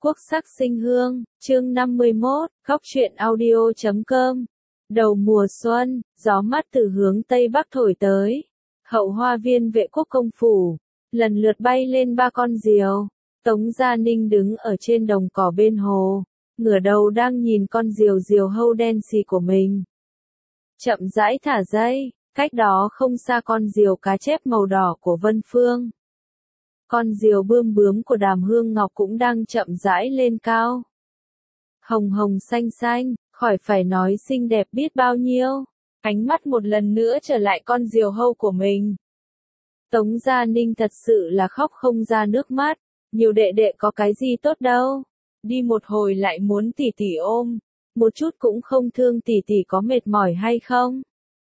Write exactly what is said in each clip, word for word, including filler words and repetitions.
Quốc sắc sinh hương, chương năm mươi mốt, góc truyện audio chấm com. Đầu mùa xuân, gió mát từ hướng Tây Bắc thổi tới. Hậu hoa viên vệ quốc công phủ, lần lượt bay lên ba con diều. Tống Gia Ninh đứng ở trên đồng cỏ bên hồ, ngửa đầu đang nhìn con diều diều hâu đen xì của mình. Chậm rãi thả dây, cách đó không xa con diều cá chép màu đỏ của Vân Phương. Con diều bươm bướm của Đàm Hương Ngọc cũng đang chậm rãi lên cao. Hồng hồng xanh xanh, khỏi phải nói xinh đẹp biết bao nhiêu. Ánh mắt một lần nữa trở lại con diều hâu của mình. Tống Gia Ninh thật sự là khóc không ra nước mắt. Nhiều đệ đệ có cái gì tốt đâu. Đi một hồi lại muốn tỷ tỷ ôm. Một chút cũng không thương tỷ tỷ có mệt mỏi hay không.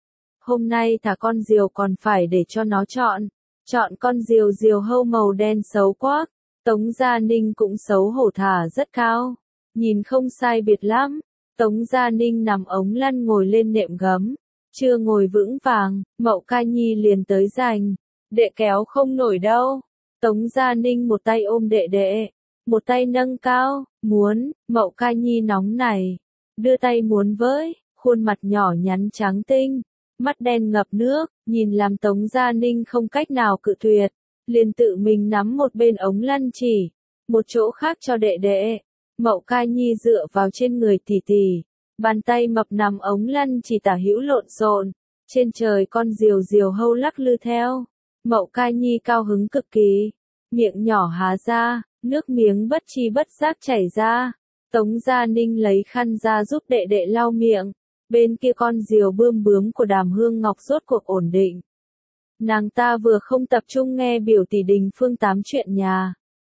Hôm nay thả con diều còn phải để cho nó chọn. Chọn con diều diều hâu màu đen xấu quá. Tống Gia Ninh cũng xấu hổ thả rất cao. Nhìn không sai biệt lắm. Tống Gia Ninh nằm ống lăn ngồi lên nệm gấm. Chưa ngồi vững vàng, Mậu Ca Nhi liền tới giành. Đệ kéo không nổi đâu. Tống Gia Ninh một tay ôm đệ đệ. Một tay nâng cao, muốn, Mậu Ca Nhi nóng này. Đưa tay muốn với, khuôn mặt nhỏ nhắn trắng tinh. Mắt đen ngập nước, nhìn làm Tống Gia Ninh không cách nào cự tuyệt. Liền tự mình nắm một bên ống lăn chỉ. Một chỗ khác cho đệ đệ. Mậu Ca Nhi dựa vào trên người tỷ tỷ. Bàn tay mập nằm ống lăn chỉ tả hữu lộn xộn. Trên trời con diều diều hâu lắc lư theo. Mậu Ca Nhi cao hứng cực kỳ. Miệng nhỏ há ra, nước miếng bất chi bất giác chảy ra. Tống Gia Ninh lấy khăn ra giúp đệ đệ lau miệng. Bên kia con diều bươm bướm của Đàm Hương Ngọc rốt cuộc ổn định. Nàng ta vừa không tập trung nghe biểu tỷ Đình Phương tám chuyện nhà.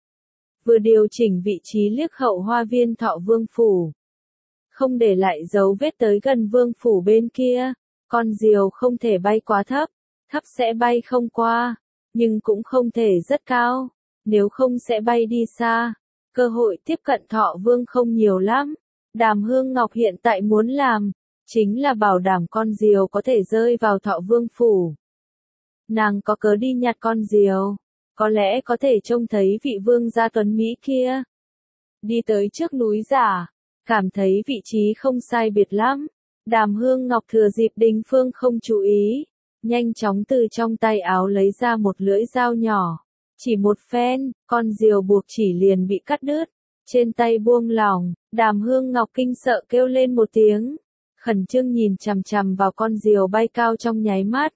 Vừa điều chỉnh vị trí liếc hậu hoa viên Thọ Vương Phủ. Không để lại dấu vết tới gần Vương Phủ bên kia. Con diều không thể bay quá thấp. Thấp sẽ bay không qua. Nhưng cũng không thể rất cao. Nếu không sẽ bay đi xa. Cơ hội tiếp cận Thọ Vương không nhiều lắm. Đàm Hương Ngọc hiện tại muốn làm. Chính là bảo đảm con diều có thể rơi vào Thọ Vương Phủ. Nàng có cớ đi nhặt con diều. Có lẽ có thể trông thấy vị vương gia tuấn Mỹ kia. Đi tới trước núi giả. Cảm thấy vị trí không sai biệt lắm. Đàm Hương Ngọc thừa dịp Đình Phương không chú ý. Nhanh chóng từ trong tay áo lấy ra một lưỡi dao nhỏ. Chỉ một phen, con diều buộc chỉ liền bị cắt đứt. Trên tay buông lỏng, Đàm Hương Ngọc kinh sợ kêu lên một tiếng. Khẩn trương nhìn chằm chằm vào con diều bay cao trong nháy mắt.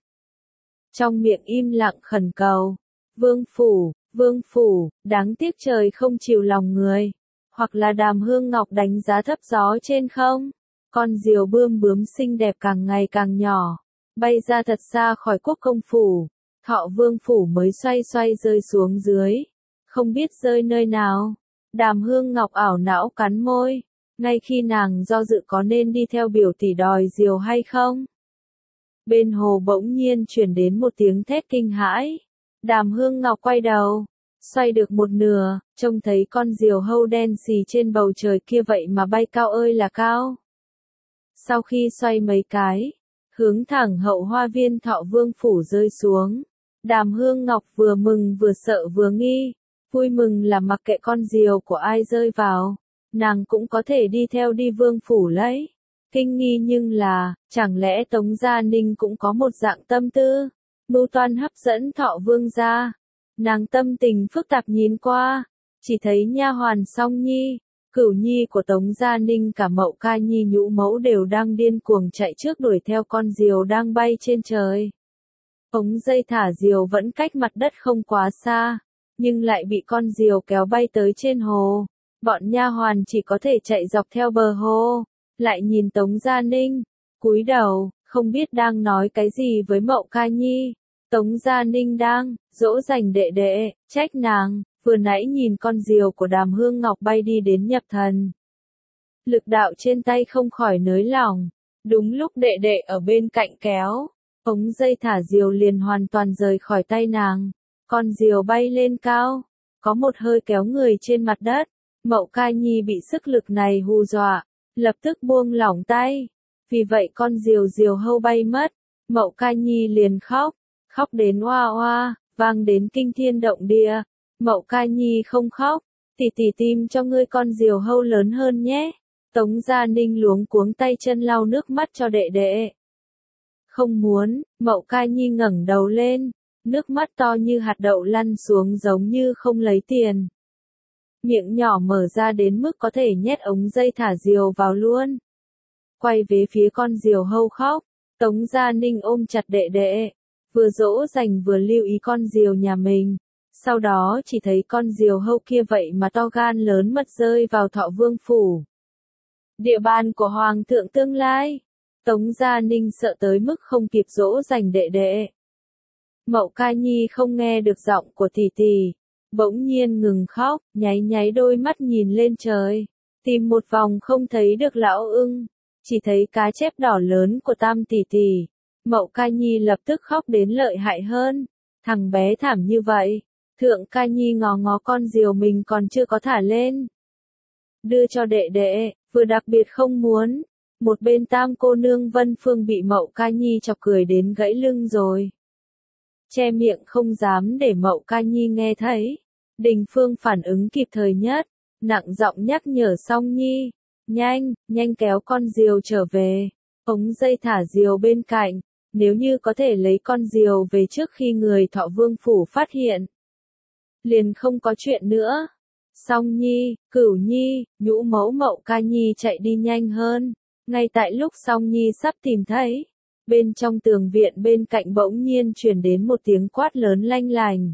Trong miệng im lặng khẩn cầu. Vương Phủ, Vương Phủ, đáng tiếc trời không chịu lòng người. Hoặc là Đàm Hương Ngọc đánh giá thấp gió trên không. Con diều bươm bướm xinh đẹp càng ngày càng nhỏ. Bay ra thật xa khỏi quốc công phủ. Thọ Vương Phủ mới xoay xoay rơi xuống dưới. Không biết rơi nơi nào. Đàm Hương Ngọc ảo não cắn môi. Ngay khi nàng do dự có nên đi theo biểu tỷ đòi diều hay không. Bên hồ bỗng nhiên chuyển đến một tiếng thét kinh hãi. Đàm Hương Ngọc quay đầu. Xoay được một nửa, trông thấy con diều hâu đen xì trên bầu trời kia vậy mà bay cao ơi là cao. Sau khi xoay mấy cái, hướng thẳng hậu hoa viên Thọ Vương Phủ rơi xuống. Đàm Hương Ngọc vừa mừng vừa sợ vừa nghi. Vui mừng là mặc kệ con diều của ai rơi vào. Nàng cũng có thể đi theo đi Vương Phủ lấy. Kinh nghi nhưng là, chẳng lẽ Tống Gia Ninh cũng có một dạng tâm tư. Mưu toan hấp dẫn Thọ Vương gia. Nàng tâm tình phức tạp nhìn qua. Chỉ thấy nha hoàn Song Nhi, Cửu Nhi của Tống Gia Ninh cả Mậu Ca Nhi nhũ mẫu đều đang điên cuồng chạy trước đuổi theo con diều đang bay trên trời. Ống dây thả diều vẫn cách mặt đất không quá xa. Nhưng lại bị con diều kéo bay tới trên hồ. Bọn nha hoàn chỉ có thể chạy dọc theo bờ hồ. Lại nhìn Tống Gia Ninh. Cúi đầu, không biết đang nói cái gì với Mậu Ca Nhi. Tống Gia Ninh đang dỗ dành đệ đệ, trách nàng. Vừa nãy nhìn con diều của Đàm Hương Ngọc bay đi đến nhập thần. Lực đạo trên tay không khỏi nới lỏng. Đúng lúc đệ đệ ở bên cạnh kéo. Ống dây thả diều liền hoàn toàn rời khỏi tay nàng. Con diều bay lên cao. Có một hơi kéo người trên mặt đất. Mậu Ca Nhi bị sức lực này hù dọa. Lập tức buông lỏng tay. Vì vậy con diều diều hâu bay mất. Mậu Ca Nhi liền khóc. Khóc đến oa oa, vang đến kinh thiên động địa. Mậu Ca Nhi không khóc. tỷ tỷ tìm cho ngươi con diều hâu lớn hơn nhé. Tống Gia Ninh luống cuống tay chân lau nước mắt cho đệ đệ. Không muốn, Mậu Ca Nhi ngẩng đầu lên, nước mắt to như hạt đậu lăn xuống giống như không lấy tiền. Miệng nhỏ mở ra đến mức có thể nhét ống dây thả diều vào luôn. Quay về phía con diều hâu khóc, Tống Gia Ninh ôm chặt đệ đệ, vừa dỗ dành vừa lưu ý con diều nhà mình. Sau đó chỉ thấy con diều hâu kia vậy mà to gan lớn mật rơi vào Thọ Vương phủ. Địa bàn của Hoàng thượng tương lai. Tống Gia Ninh sợ tới mức không kịp dỗ dành đệ đệ. Mậu Ca Nhi không nghe được giọng của tỷ tỷ, bỗng nhiên ngừng khóc, nháy nháy đôi mắt nhìn lên trời, tìm một vòng không thấy được lão ưng, chỉ thấy cá chép đỏ lớn của Tam tỷ tỷ. Mậu Ca Nhi lập tức khóc đến lợi hại hơn, thằng bé thảm như vậy, Thượng Ca Nhi ngó ngó con diều mình còn chưa có thả lên. Đưa cho đệ đệ, vừa đặc biệt không muốn. Một bên Tam cô nương Vân Phương bị Mậu Ca Nhi chọc cười đến gãy lưng rồi. Che miệng không dám để Mậu Ca Nhi nghe thấy. Đình Phương phản ứng kịp thời nhất, nặng giọng nhắc nhở Song Nhi, nhanh, nhanh kéo con diều trở về. Ống dây thả diều bên cạnh, nếu như có thể lấy con diều về trước khi người Thọ Vương phủ phát hiện. Liền không có chuyện nữa. Song Nhi, Cửu Nhi, Nhũ Mẫu Mậu Ca Nhi chạy đi nhanh hơn. Ngay tại lúc Song Nhi sắp tìm thấy, bên trong tường viện bên cạnh bỗng nhiên truyền đến một tiếng quát lớn lanh lành.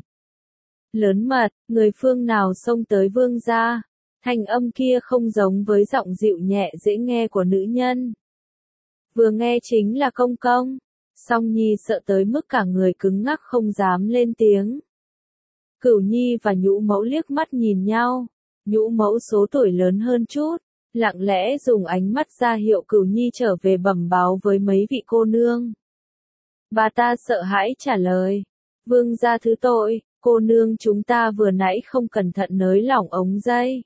Lớn mật, người phương nào xông tới vương gia? Thanh âm kia không giống với giọng dịu nhẹ dễ nghe của nữ nhân. Vừa nghe chính là công công. Song Nhi sợ tới mức cả người cứng ngắc không dám lên tiếng. Cửu Nhi và Nhũ Mẫu liếc mắt nhìn nhau. Nhũ Mẫu số tuổi lớn hơn chút, lặng lẽ dùng ánh mắt ra hiệu Cửu Nhi trở về bẩm báo với mấy vị cô nương. Bà ta sợ hãi trả lời, vương gia thứ tội, cô nương chúng ta vừa nãy không cẩn thận nới lỏng ống dây.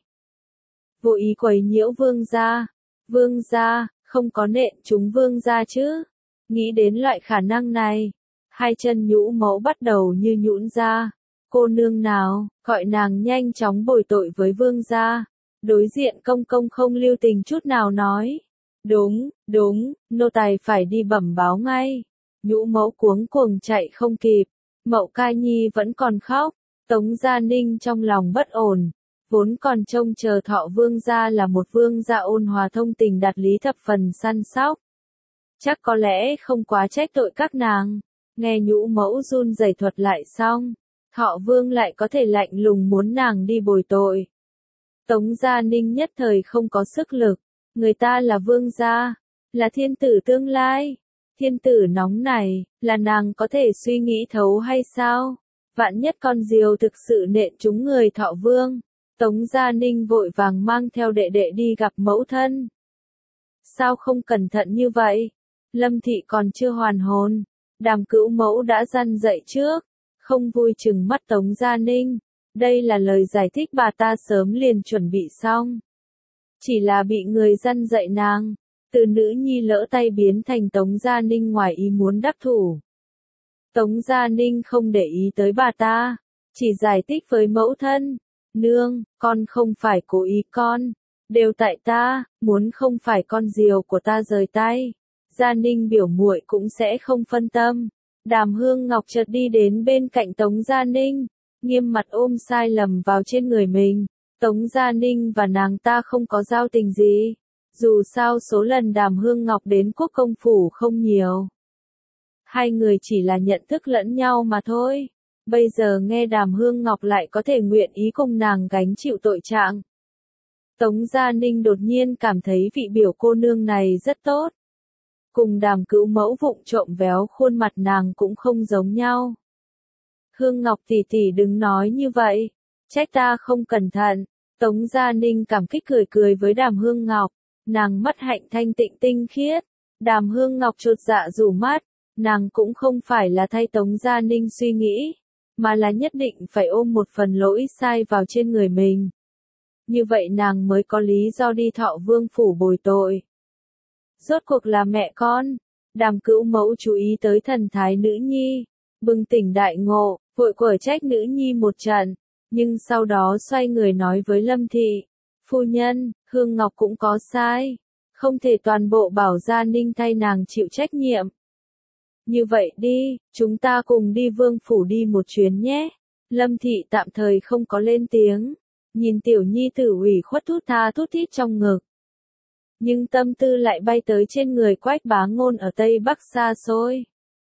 Vô ý quấy nhiễu vương gia. Vương gia, không có nện chúng vương gia chứ. Nghĩ đến loại khả năng này, hai chân Nhũ Mẫu bắt đầu như nhũn ra. Cô nương nào, gọi nàng nhanh chóng bồi tội với vương gia. Đối diện công công không lưu tình chút nào nói. Đúng, đúng, nô tài phải đi bẩm báo ngay. Nhũ Mẫu cuống cuồng chạy không kịp. Mậu Ca Nhi vẫn còn khóc. Tống Gia Ninh trong lòng bất ổn. Vốn còn trông chờ Thọ Vương gia là một vương gia ôn hòa thông tình đạt lý thập phần săn sóc. Chắc có lẽ không quá trách tội các nàng. Nghe Nhũ Mẫu run rẩy thuật lại xong, Thọ Vương lại có thể lạnh lùng muốn nàng đi bồi tội. Tống Gia Ninh nhất thời không có sức lực. Người ta là vương gia, là thiên tử tương lai. Thiên tử nóng này, là nàng có thể suy nghĩ thấu hay sao? Vạn nhất con diều thực sự nện trúng người Thọ Vương. Tống Gia Ninh vội vàng mang theo đệ đệ đi gặp mẫu thân. Sao không cẩn thận như vậy? Lâm Thị còn chưa hoàn hồn. Đàm Cữu Mẫu đã răn dạy trước. Không vui chừng mắt Tống Gia Ninh. Đây là lời giải thích bà ta sớm liền chuẩn bị xong. Chỉ là bị người răn dạy nàng. Từ nữ nhi lỡ tay biến thành Tống Gia Ninh ngoài ý muốn đắc thủ. Tống Gia Ninh không để ý tới bà ta. Chỉ giải thích với mẫu thân. Nương, con không phải cố ý con. Đều tại ta, muốn không phải con diều của ta rời tay. Gia Ninh biểu muội cũng sẽ không phân tâm. Đàm Hương Ngọc chợt đi đến bên cạnh Tống Gia Ninh. Nghiêm mặt ôm sai lầm vào trên người mình. Tống Gia Ninh và nàng ta không có giao tình gì. Dù sao số lần Đàm Hương Ngọc đến quốc công phủ không nhiều. Hai người chỉ là nhận thức lẫn nhau mà thôi. Bây giờ nghe Đàm Hương Ngọc lại có thể nguyện ý cùng nàng gánh chịu tội trạng. Tống Gia Ninh đột nhiên cảm thấy vị biểu cô nương này rất tốt. Cùng Đàm Cữu Mẫu vụng trộm véo khuôn mặt nàng cũng không giống nhau. Hương Ngọc tỷ tỷ đừng nói như vậy. Trách ta không cẩn thận. Tống Gia Ninh cảm kích cười cười với Đàm Hương Ngọc. Nàng mắt hạnh thanh tịnh tinh khiết. Đàm Hương Ngọc chột dạ rủ mắt. Nàng cũng không phải là thay Tống Gia Ninh suy nghĩ. Mà là nhất định phải ôm một phần lỗi sai vào trên người mình. Như vậy nàng mới có lý do đi Thọ Vương phủ bồi tội. Rốt cuộc là mẹ con. Đàm Cữu Mẫu chú ý tới thần thái nữ nhi. Bừng tỉnh đại ngộ, vội quở trách nữ nhi một trận. Nhưng sau đó xoay người nói với Lâm Thị, phu nhân, Hương Ngọc cũng có sai, không thể toàn bộ bảo Gia Ninh thay nàng chịu trách nhiệm. Như vậy đi, chúng ta cùng đi Vương phủ đi một chuyến nhé. Lâm Thị tạm thời không có lên tiếng, nhìn tiểu nhi tử ủy khuất thút tha thút thít trong ngực. Nhưng tâm tư lại bay tới trên người Quách Bá Ngôn ở Tây Bắc xa xôi.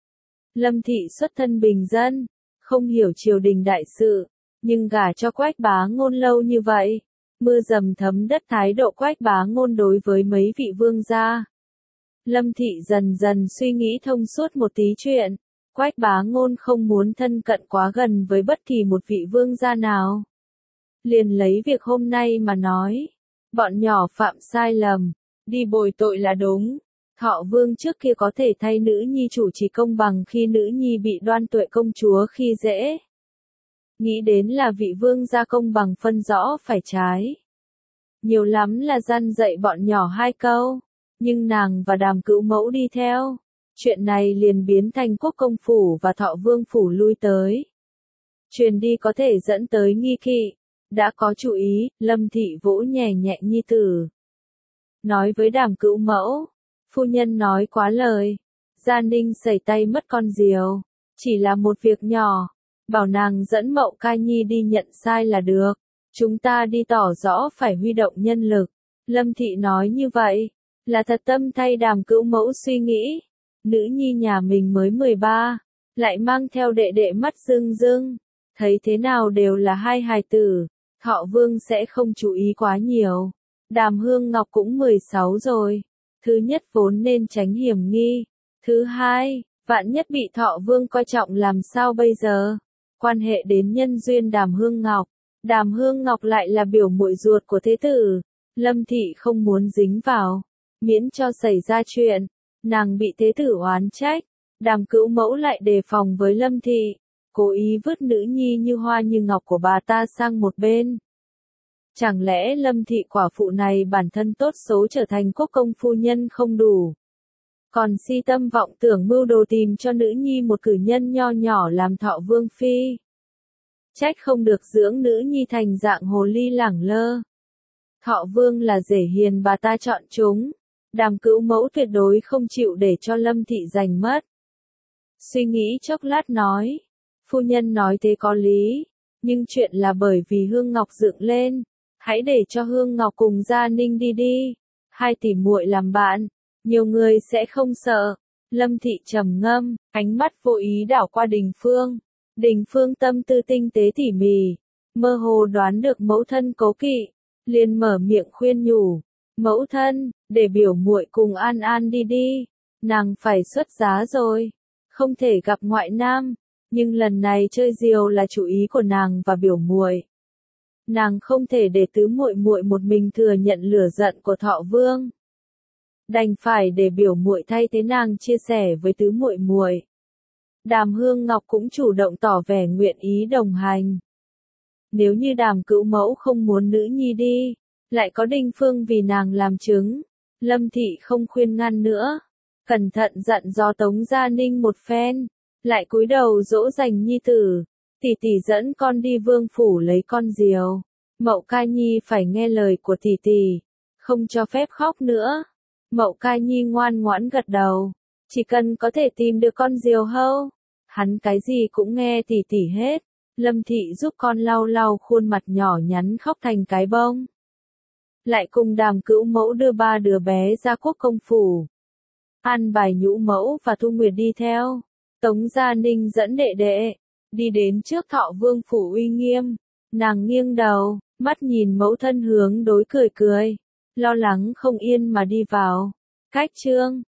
Lâm Thị xuất thân bình dân, không hiểu triều đình đại sự, nhưng gả cho Quách Bá Ngôn lâu như vậy, mưa dầm thấm đất thái độ Quách Bá Ngôn đối với mấy vị vương gia. Lâm Thị dần dần suy nghĩ thông suốt một tí chuyện, Quách Bá Ngôn không muốn thân cận quá gần với bất kỳ một vị vương gia nào. Liền lấy việc hôm nay mà nói, bọn nhỏ phạm sai lầm, đi bồi tội là đúng. Thọ vương trước kia có thể thay nữ nhi chủ trì công bằng khi nữ nhi bị Đoan Tuệ công chúa khi dễ. Nghĩ đến là vị vương gia công bằng phân rõ phải trái. Nhiều lắm là gian dạy bọn nhỏ hai câu, nhưng nàng và Đàm Cữu Mẫu đi theo. Chuyện này liền biến thành Quốc công phủ và Thọ vương phủ lui tới. Truyền đi có thể dẫn tới nghi kỵ. Đã có chủ ý, Lâm Thị vỗ nhẹ nhẹ nhi tử. Nói với Đàm Cữu Mẫu, phu nhân nói quá lời. Gia Ninh sẩy tay mất con diều, chỉ là một việc nhỏ, bảo nàng dẫn Mậu Ca Nhi đi nhận sai là được. Chúng ta đi tỏ rõ phải huy động nhân lực. Lâm Thị nói như vậy, là thật tâm thay Đàm Cữu Mẫu suy nghĩ. Nữ nhi nhà mình mới mười ba, lại mang theo đệ đệ mắt rưng rưng, thấy thế nào đều là hai hài tử, Thọ vương sẽ không chú ý quá nhiều. Đàm Hương Ngọc cũng mười sáu rồi, thứ nhất vốn nên tránh hiểm nghi, thứ hai, vạn nhất bị Thọ vương coi trọng làm sao bây giờ? Quan hệ đến nhân duyên Đàm Hương Ngọc, Đàm Hương Ngọc lại là biểu muội ruột của thế tử, Lâm Thị không muốn dính vào, miễn cho xảy ra chuyện, nàng bị thế tử oán trách. Đàm Cữu Mẫu lại đề phòng với Lâm Thị, cố ý vứt nữ nhi như hoa như ngọc của bà ta sang một bên. Chẳng lẽ Lâm Thị quả phụ này bản thân tốt xấu trở thành quốc công phu nhân không đủ, còn si tâm vọng tưởng mưu đồ tìm cho nữ nhi một cử nhân nho nhỏ làm Thọ vương phi. Trách không được dưỡng nữ nhi thành dạng hồ ly lẳng lơ. Thọ vương là rể hiền bà ta chọn chúng. Đàm Cữu Mẫu tuyệt đối không chịu để cho Lâm Thị giành mất. Suy nghĩ chốc lát nói, phu nhân nói thế có lý, nhưng chuyện là bởi vì Hương Ngọc dựng lên, hãy để cho Hương Ngọc cùng Gia Ninh đi đi, hai tỷ muội làm bạn, nhiều người sẽ không sợ. Lâm Thị trầm ngâm, ánh mắt vô ý đảo qua Đình Phương. Đình Phương tâm tư tinh tế tỉ mỉ, mơ hồ đoán được mẫu thân cố kỵ, liền mở miệng khuyên nhủ, mẫu thân, để biểu muội cùng An An đi đi, nàng phải xuất giá rồi, không thể gặp ngoại nam, nhưng lần này chơi diều là chủ ý của nàng và biểu muội. Nàng không thể để tứ muội muội một mình thừa nhận lửa giận của Thọ vương. Đành phải để biểu muội thay thế nàng chia sẻ với tứ muội muội. Đàm Hương Ngọc cũng chủ động tỏ vẻ nguyện ý đồng hành. Nếu như Đàm Cữu Mẫu không muốn nữ nhi đi, lại có Đình Phương vì nàng làm chứng, Lâm Thị không khuyên ngăn nữa, cẩn thận dặn dò Tống Gia Ninh một phen, lại cúi đầu dỗ dành nhi tử, tỷ tỷ dẫn con đi vương phủ lấy con diều, Mậu Ca Nhi phải nghe lời của tỷ tỷ, không cho phép khóc nữa. Mậu Ca Nhi ngoan ngoãn gật đầu, chỉ cần có thể tìm được con diều hâu, hắn cái gì cũng nghe tỷ tỷ hết. Lâm Thị giúp con lau lau khuôn mặt nhỏ nhắn khóc thành cái bông. Lại cùng Đàm Cữu Mẫu đưa ba đứa bé ra Quốc công phủ. An bài Nhũ Mẫu và Thu Nguyệt đi theo. Tống Gia Ninh dẫn đệ đệ, đi đến trước Thọ vương phủ uy nghiêm. Nàng nghiêng đầu, mắt nhìn mẫu thân hướng đối cười cười, lo lắng không yên mà đi vào. Cách trương,